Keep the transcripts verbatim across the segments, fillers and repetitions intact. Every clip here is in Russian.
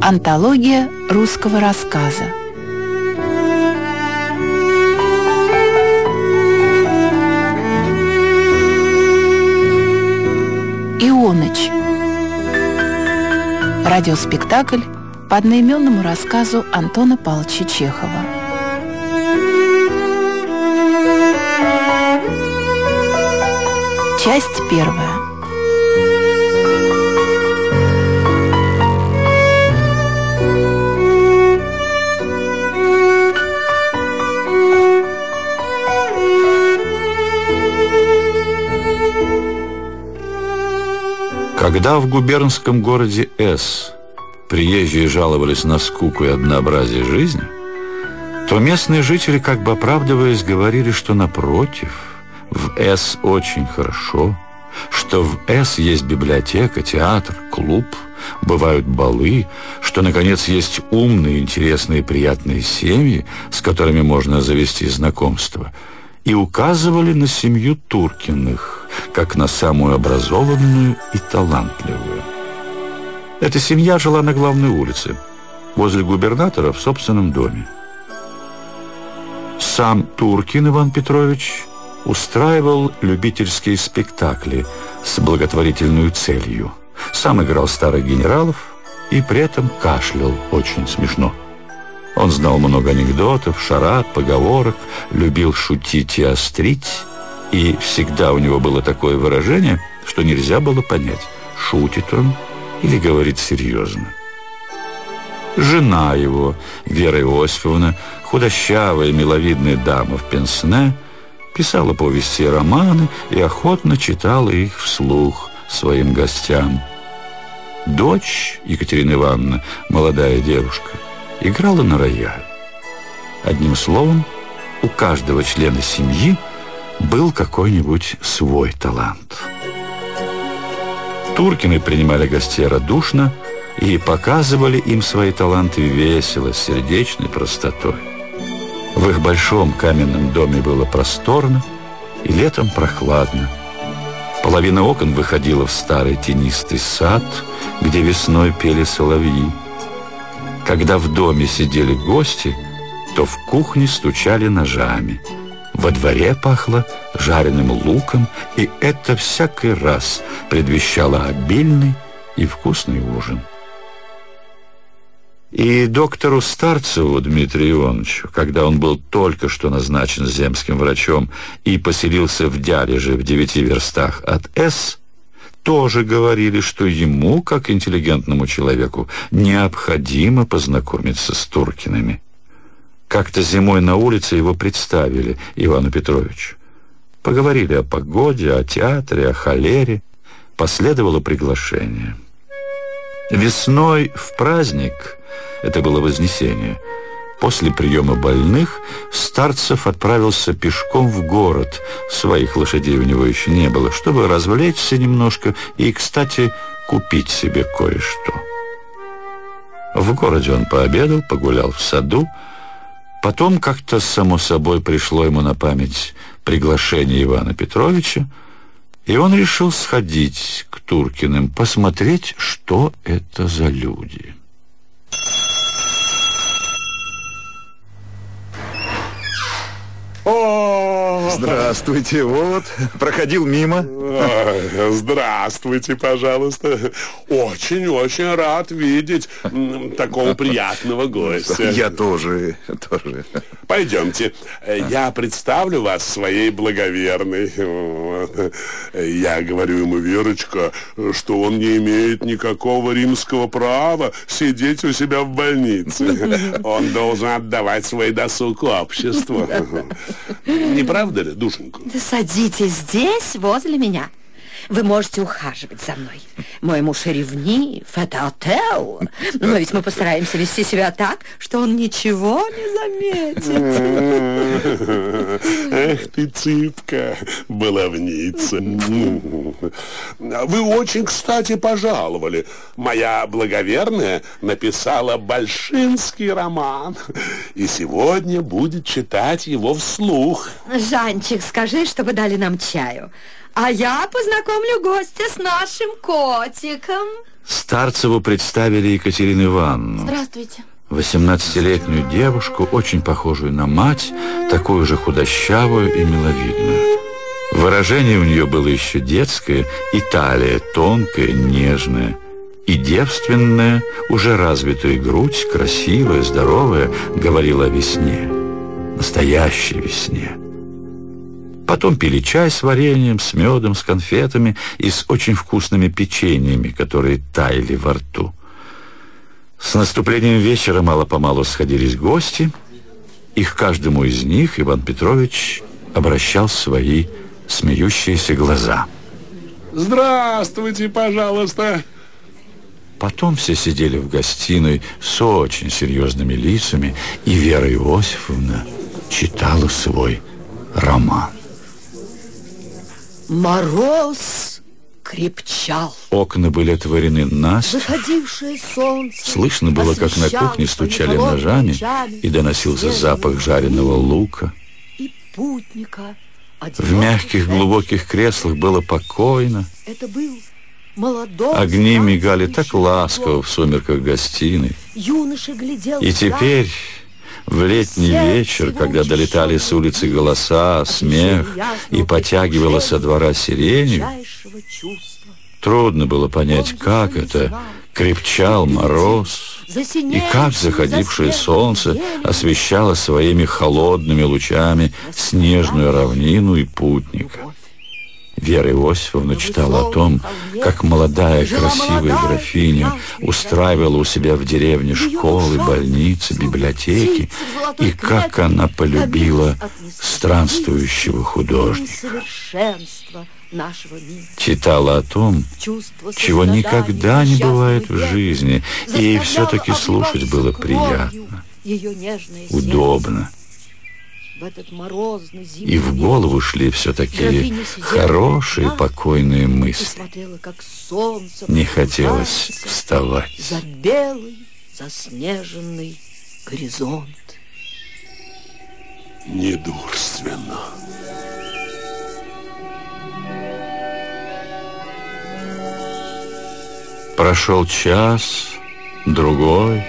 Антология русского рассказа. Ионыч. Радиоспектакль по одноименному рассказу Антона Павловича Чехова. Часть первая. Когда в губернском городе С приезжие жаловались на скуку и однообразие жизни, то местные жители, как бы оправдываясь, говорили, что напротив, в С очень хорошо, что в С есть библиотека, театр, клуб, бывают балы, что, наконец, есть умные, интересные, приятные семьи, с которыми можно завести знакомство, и указывали на семью Туркиных, как на самую образованную и талантливую. Эта семья жила на главной улице, возле губернатора в собственном доме. Сам Туркин Иван Петрович устраивал любительские спектакли с благотворительной целью. Сам играл старых генералов и при этом кашлял очень смешно. Он знал много анекдотов, шарад, поговорок, любил шутить и острить, и всегда у него было такое выражение, что нельзя было понять, шутит он или говорит серьезно. Жена его, Вера Иосифовна, худощавая, миловидная дама в пенсне, писала повести и романы и охотно читала их вслух своим гостям. Дочь Екатерина Ивановна, молодая девушка, играла на рояле. Одним словом, у каждого члена семьи был какой-нибудь свой талант. Туркины принимали гостей радушно и показывали им свои таланты весело, с сердечной простотой. В их большом каменном доме было просторно и летом прохладно. Половина окон выходила в старый тенистый сад, где весной пели соловьи. Когда в доме сидели гости, то в кухне стучали ножами. Во дворе пахло жареным луком, и это всякий раз предвещало обильный и вкусный ужин. И доктору Старцеву Дмитрию Ивановичу, когда он был только что назначен земским врачом и поселился в Дялеже в девяти верстах от С, тоже говорили, что ему, как интеллигентному человеку, необходимо познакомиться с Туркиными. Как-то зимой на улице его представили Ивану Петровичу. Поговорили о погоде, о театре, о холере. Последовало приглашение. Весной в праздник, это было Вознесение, после приема больных Старцев отправился пешком в город. Своих лошадей у него еще не было, чтобы развлечься немножко и, кстати, купить себе кое-что. В городе он пообедал, погулял в саду. Потом как-то само собой пришло ему на память приглашение Ивана Петровича, и он решил сходить к Туркиным, посмотреть, что это за люди. Здравствуйте, вот, проходил мимо. Здравствуйте, пожалуйста. Очень-очень рад видеть такого приятного гостя. Я тоже, тоже. Пойдемте, я представлю вас своей благоверной. Я говорю ему, Верочка, что он не имеет никакого римского права сидеть у себя в больнице. Он должен отдавать свой досуг обществу. Не правда ли, душенька? Да садитесь здесь, возле меня. Вы можете ухаживать за мной. Мой муж ревнив, это отел. Но ведь мы постараемся вести себя так, что он ничего не заметит. Эх ты, цыпка, баловница. Вы очень, кстати, пожаловали. Моя благоверная написала большинский роман. И сегодня будет читать его вслух. Жанчик, скажи, чтобы дали нам чаю. А я познакомлю гостя с нашим котиком. Старцеву представили Екатерину Ивановну. Здравствуйте. восемнадцатилетнюю девушку, очень похожую на мать, такую же худощавую и миловидную. Выражение у нее было еще детское, и талия тонкая, нежная, и девственная, уже развитая грудь, красивая, здоровая, говорила о весне, настоящей весне. Потом пили чай с вареньем, с медом, с конфетами и с очень вкусными печеньями, которые таяли во рту. С наступлением вечера мало-помалу сходились гости, и к каждому из них Иван Петрович обращал свои смеющиеся глаза. Здравствуйте, пожалуйста. Потом все сидели в гостиной с очень серьезными лицами, и Вера Иосифовна читала свой роман. Мороз крепчал. Окна были отворены настежь. Заходившее солнце Слышно было, как на кухне стучали ножами, и доносился запах жареного лука. И путника. В мягких глубоких креслах было покойно. Это был молодой. Огни мигали так ласково в сумерках гостиной. Юноша глядел. И теперь, в летний вечер, когда долетали с улицы голоса, смех и потягивала со двора сирень, трудно было понять, как это крепчал мороз, и как заходившее солнце освещало своими холодными лучами снежную равнину и путника. Вера Иосифовна читала о том, как молодая красивая графиня устраивала у себя в деревне школы, больницы, библиотеки, и как она полюбила странствующего художника. Читала о том, чего никогда не бывает в жизни, и ей все-таки слушать было приятно, удобно. И в голову шли все такие хорошие, покойные мысли. Не хотелось вставать. За белый, заснеженный горизонт. Недурственно. Прошел час, другой.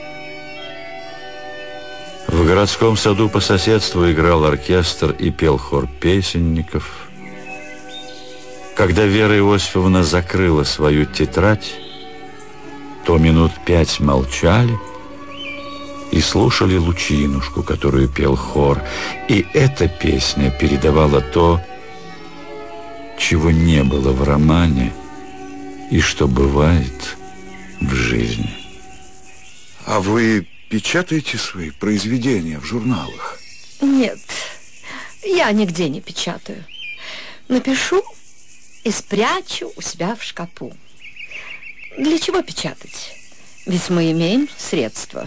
В городском саду по соседству играл оркестр и пел хор песенников. Когда Вера Иосифовна закрыла свою тетрадь, то минут пять молчали и слушали Лучинушку, которую пел хор. И эта песня передавала то, чего не было в романе и что бывает в жизни. А вы печатаете свои произведения в журналах? Нет, я нигде не печатаю. Напишу и спрячу у себя в шкафу. Для чего печатать? Ведь мы имеем средства.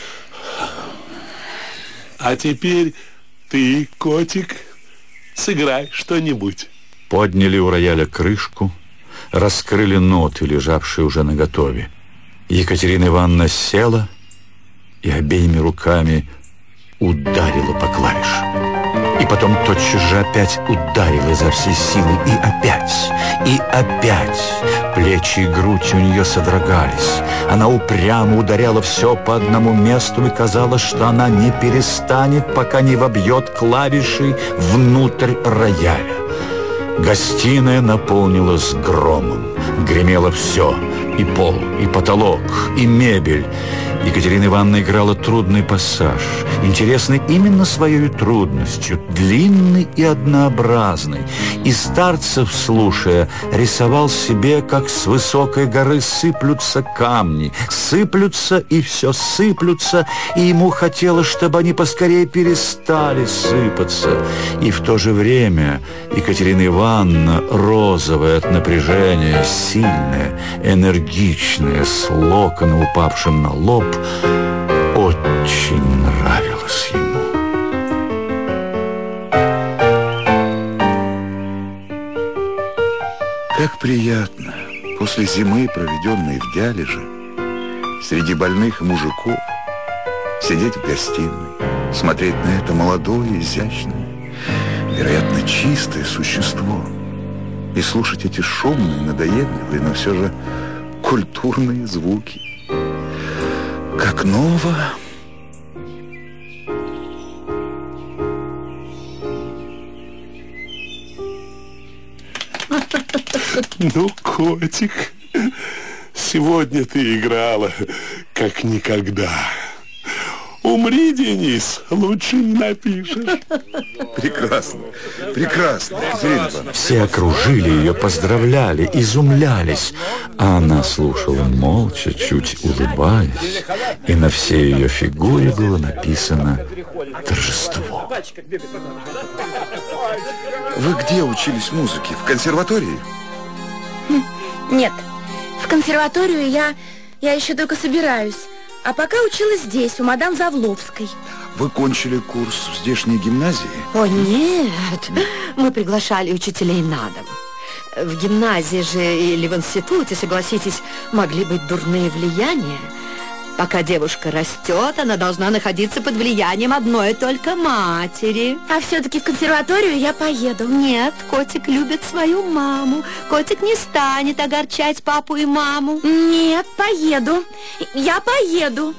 А теперь ты, котик, сыграй что-нибудь. Подняли у рояля крышку, раскрыли ноты, лежавшие уже наготове. Екатерина Ивановна села и обеими руками ударила по клавишам. И потом тотчас же опять ударила изо всей силы. И опять, и опять. Плечи и грудь у нее содрогались. Она упрямо ударяла все по одному месту, и казалось, что она не перестанет, пока не вобьет клавиши внутрь рояля. Гостиная наполнилась громом. Гремело все. И пол, и потолок, и мебель. Екатерина Ивановна играла трудный пассаж, интересный именно своей трудностью, длинный и однообразный. И Старцев, слушая, рисовал себе, как с высокой горы сыплются камни, сыплются и все сыплются, и ему хотелось, чтобы они поскорее перестали сыпаться. И в то же время Екатерина Ивановна, розовая от напряжения, сильная, энергичная, с локоном, упавшим на лоб, очень нравилось ему. Как приятно после зимы, проведенной в Дялеже, среди больных мужиков, сидеть в гостиной, смотреть на это молодое, изящное, вероятно, чистое существо и слушать эти шумные, надоедливые, но все же культурные звуки. Как ново. Ну, котик, сегодня ты играла как никогда. Умри, Денис, лучше не напишешь. Прекрасно, прекрасно, Екатерина Ивановна. Все окружили ее, поздравляли, изумлялись. А она слушала молча, чуть улыбаясь, и на всей ее фигуре было написано торжество. Вы где учились музыке? В консерватории? Нет, в консерваторию я, я еще только собираюсь. А пока училась здесь, у мадам Завловской. Вы кончили курс в здешней гимназии? О, нет, мы приглашали учителей на дом. В гимназии же или в институте, согласитесь, могли быть дурные влияния. Пока девушка растет, она должна находиться под влиянием одной только матери. А все-таки в консерваторию я поеду. Нет, котик любит свою маму. Котик не станет огорчать папу и маму. Нет, поеду. Я поеду.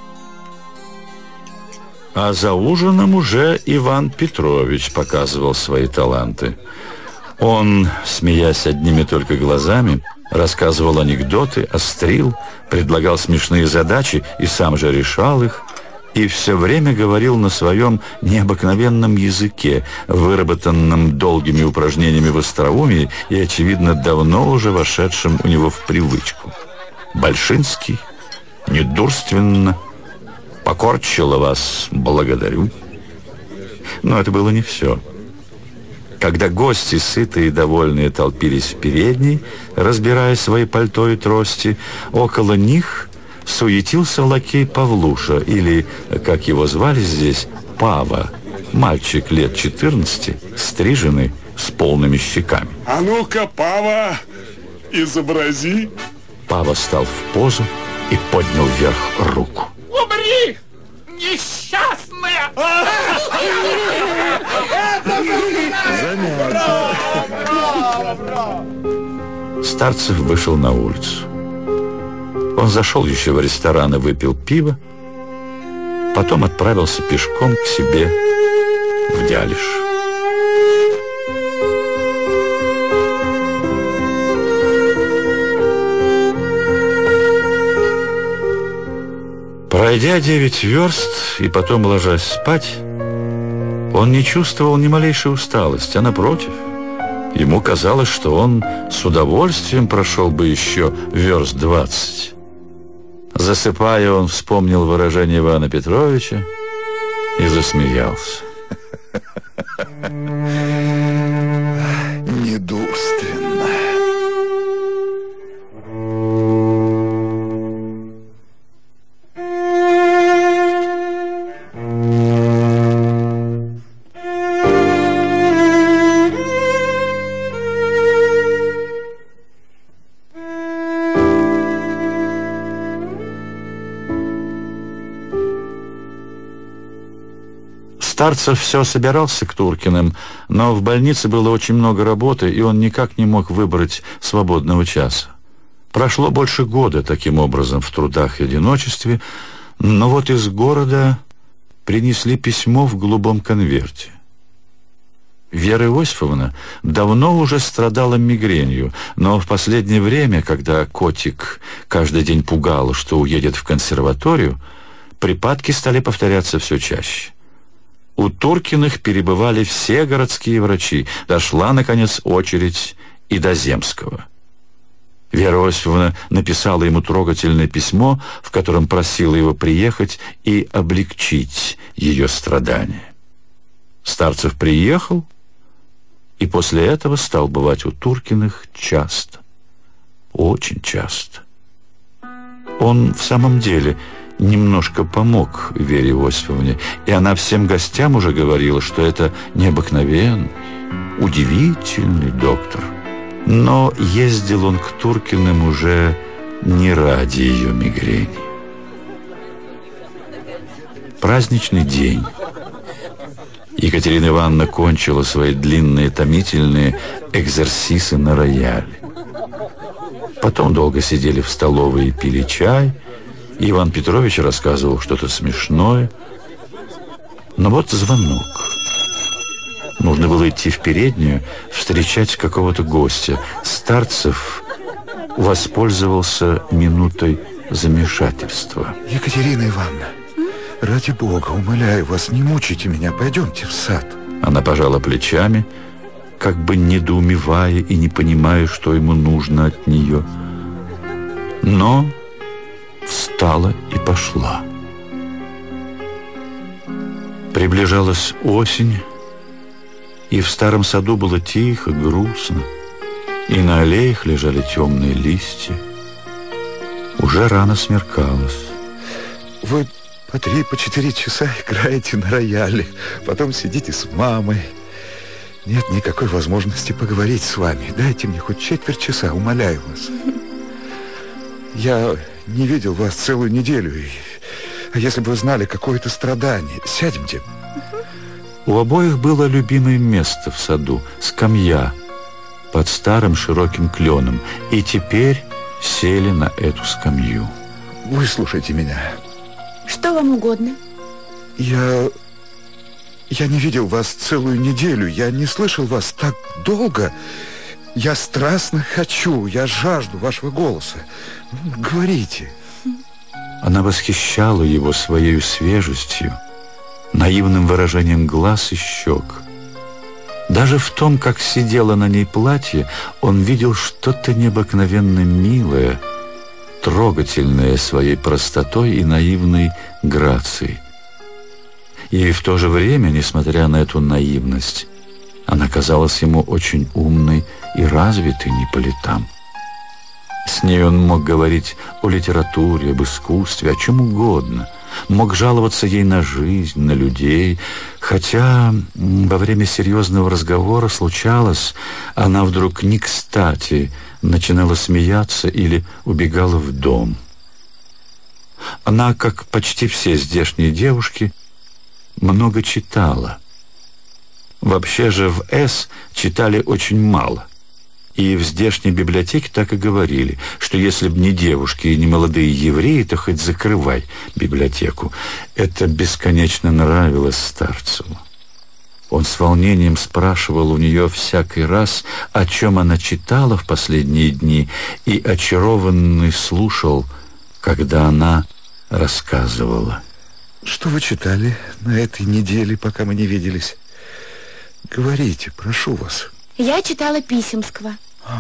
А за ужином уже Иван Петрович показывал свои таланты. Он, смеясь одними только глазами, рассказывал анекдоты, острил, предлагал смешные задачи и сам же решал их, и все время говорил на своем необыкновенном языке, выработанном долгими упражнениями в остроумии и, очевидно, давно уже вошедшем у него в привычку. Большинский, недурственно, покорчило вас, благодарю. Но это было не все. Когда гости, сытые и довольные, толпились в передней, разбирая свои пальто и трости, около них суетился лакей Павлуша, или, как его звали здесь, Пава, мальчик лет четырнадцати, стриженный, с полными щеками. А ну-ка, Пава, изобрази. Пава стал в позу и поднял вверх руку. Умри, несчастная! Старцев вышел на улицу. Он зашел еще в ресторан и выпил пиво, потом отправился пешком к себе в Дялиш. Пройдя девять верст и потом ложась спать, он не чувствовал ни малейшей усталости, а напротив, ему казалось, что он с удовольствием прошел бы еще верст двадцать. Засыпая, он вспомнил выражение Ивана Петровича и засмеялся. Недурственно. Старцев все собирался к Туркиным, но в больнице было очень много работы, и он никак не мог выбрать свободного часа. Прошло больше года таким образом в трудах и одиночестве, но вот из города принесли письмо в голубом конверте. Вера Иосифовна давно уже страдала мигренью, но в последнее время, когда котик каждый день пугал, что уедет в консерваторию, припадки стали повторяться все чаще. У Туркиных перебывали все городские врачи. Дошла, наконец, очередь и до Земского. Вера Иосифовна написала ему трогательное письмо, в котором просила его приехать и облегчить ее страдания. Старцев приехал и после этого стал бывать у Туркиных часто, очень часто. Он в самом деле немножко помог Вере Иосифовне, и она всем гостям уже говорила, что это необыкновенный, удивительный доктор. Но ездил он к Туркиным уже не ради ее мигрени. Праздничный день. Екатерина Ивановна кончила свои длинные томительные экзерсисы на рояле. Потом долго сидели в столовой и пили чай. Иван Петрович рассказывал что-то смешное. Но вот звонок. Нужно было идти в переднюю, встречать какого-то гостя. Старцев воспользовался минутой замешательства. Екатерина Ивановна, ради Бога, умоляю вас, не мучайте меня, пойдемте в сад. Она пожала плечами, как бы недоумевая и не понимая, что ему нужно от нее. Но встала и пошла. Приближалась осень, и в старом саду было тихо, грустно, и на аллеях лежали темные листья. Уже рано смеркалось. Вы по три, по четыре часа играете на рояле, потом сидите с мамой. Нет никакой возможности поговорить с вами. Дайте мне хоть четверть часа, умоляю вас. Я не видел вас целую неделю. И... А если бы вы знали какое-то страдание? Сядемте. У обоих было любимое место в саду, скамья под старым широким кленом. И теперь сели на эту скамью. Выслушайте меня. Что вам угодно? Я... Я не видел вас целую неделю. Я не слышал вас так долго. Я страстно хочу, я жажду вашего голоса. Говорите. Она восхищала его своей свежестью, наивным выражением глаз и щек. Даже в том, как сидело на ней платье, он видел что-то необыкновенно милое, трогательное своей простотой и наивной грацией. И в то же время, несмотря на эту наивность, она казалась ему очень умной и развитой не по летам. С ней он мог говорить о литературе, об искусстве, о чем угодно. Мог жаловаться ей на жизнь, на людей. Хотя во время серьезного разговора случалось, она вдруг не кстати начинала смеяться или убегала в дом. Она, как почти все здешние девушки, много читала. Вообще же в С читали очень мало. И в здешней библиотеке так и говорили, что если б не девушки и не молодые евреи, то хоть закрывай библиотеку. Это бесконечно нравилось Старцеву. Он с волнением спрашивал у нее всякий раз, о чем она читала в последние дни, и очарованный слушал, когда она рассказывала. Что вы читали на этой неделе, пока мы не виделись? Говорите, прошу вас. Я читала Писемского. А,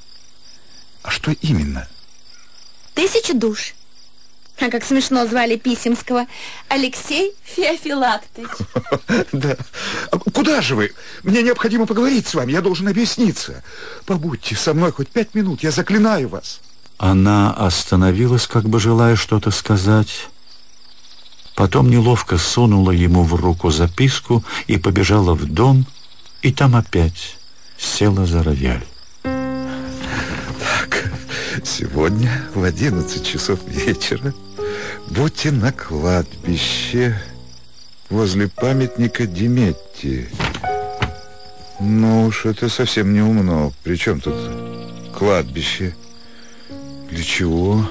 а что именно? «Тысяча душ». А как смешно звали Писемского. Алексей Феофилактович. Да. Куда же вы? Мне необходимо поговорить с вами. Я должен объясниться. Побудьте со мной хоть пять минут. Я заклинаю вас. Она остановилась, как бы желая что-то сказать. Потом неловко сунула ему в руку записку и побежала в дом, и там опять села за рояль. Так, сегодня в одиннадцать часов вечера будьте на кладбище возле памятника Деметти. Ну уж это совсем не умно. Причем тут кладбище? Для чего?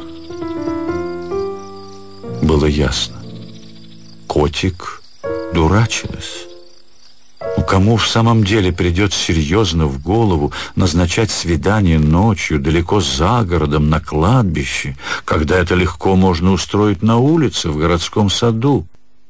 Было ясно. Котик дурачилась. Ну, кому в самом деле придет серьезно в голову назначать свидание ночью далеко за городом на кладбище, когда это легко можно устроить на улице, в городском саду?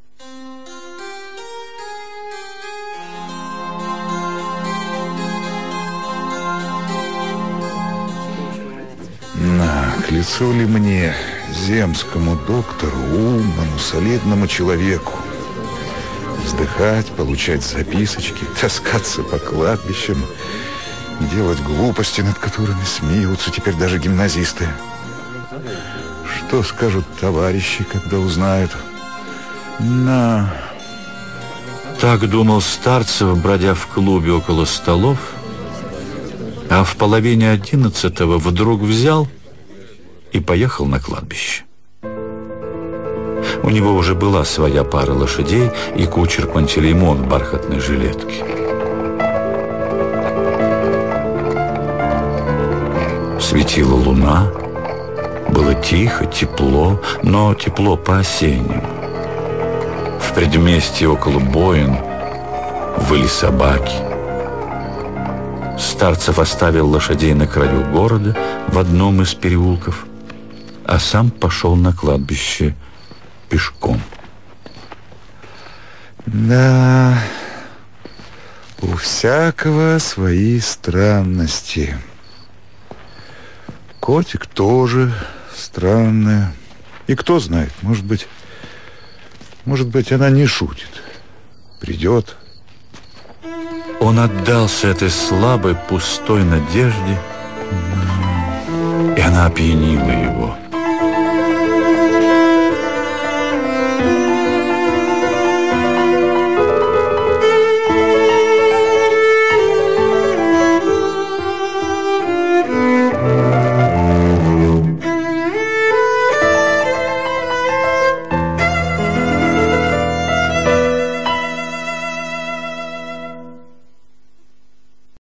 На, к лицу ли мне, земскому доктору, умному, солидному человеку, вздыхать, получать записочки, таскаться по кладбищам, делать глупости, над которыми смеются теперь даже гимназисты. Что скажут товарищи, когда узнают? На... Так думал Старцев, бродя в клубе около столов, а в половине одиннадцатого вдруг взял и поехал на кладбище. У него уже была своя пара лошадей и кучер Пантелеймон в бархатной жилетке. Светила луна, было тихо, тепло, но тепло по-осеннему. В предместье около Боин выли собаки. Старцев оставил лошадей на краю города в одном из переулков, а сам пошел на кладбище пешком. Да, у всякого свои странности. Котик тоже странная. И кто знает, может быть, может быть, она не шутит. Придет. Он отдался этой слабой, пустой надежде, и она опьянила его.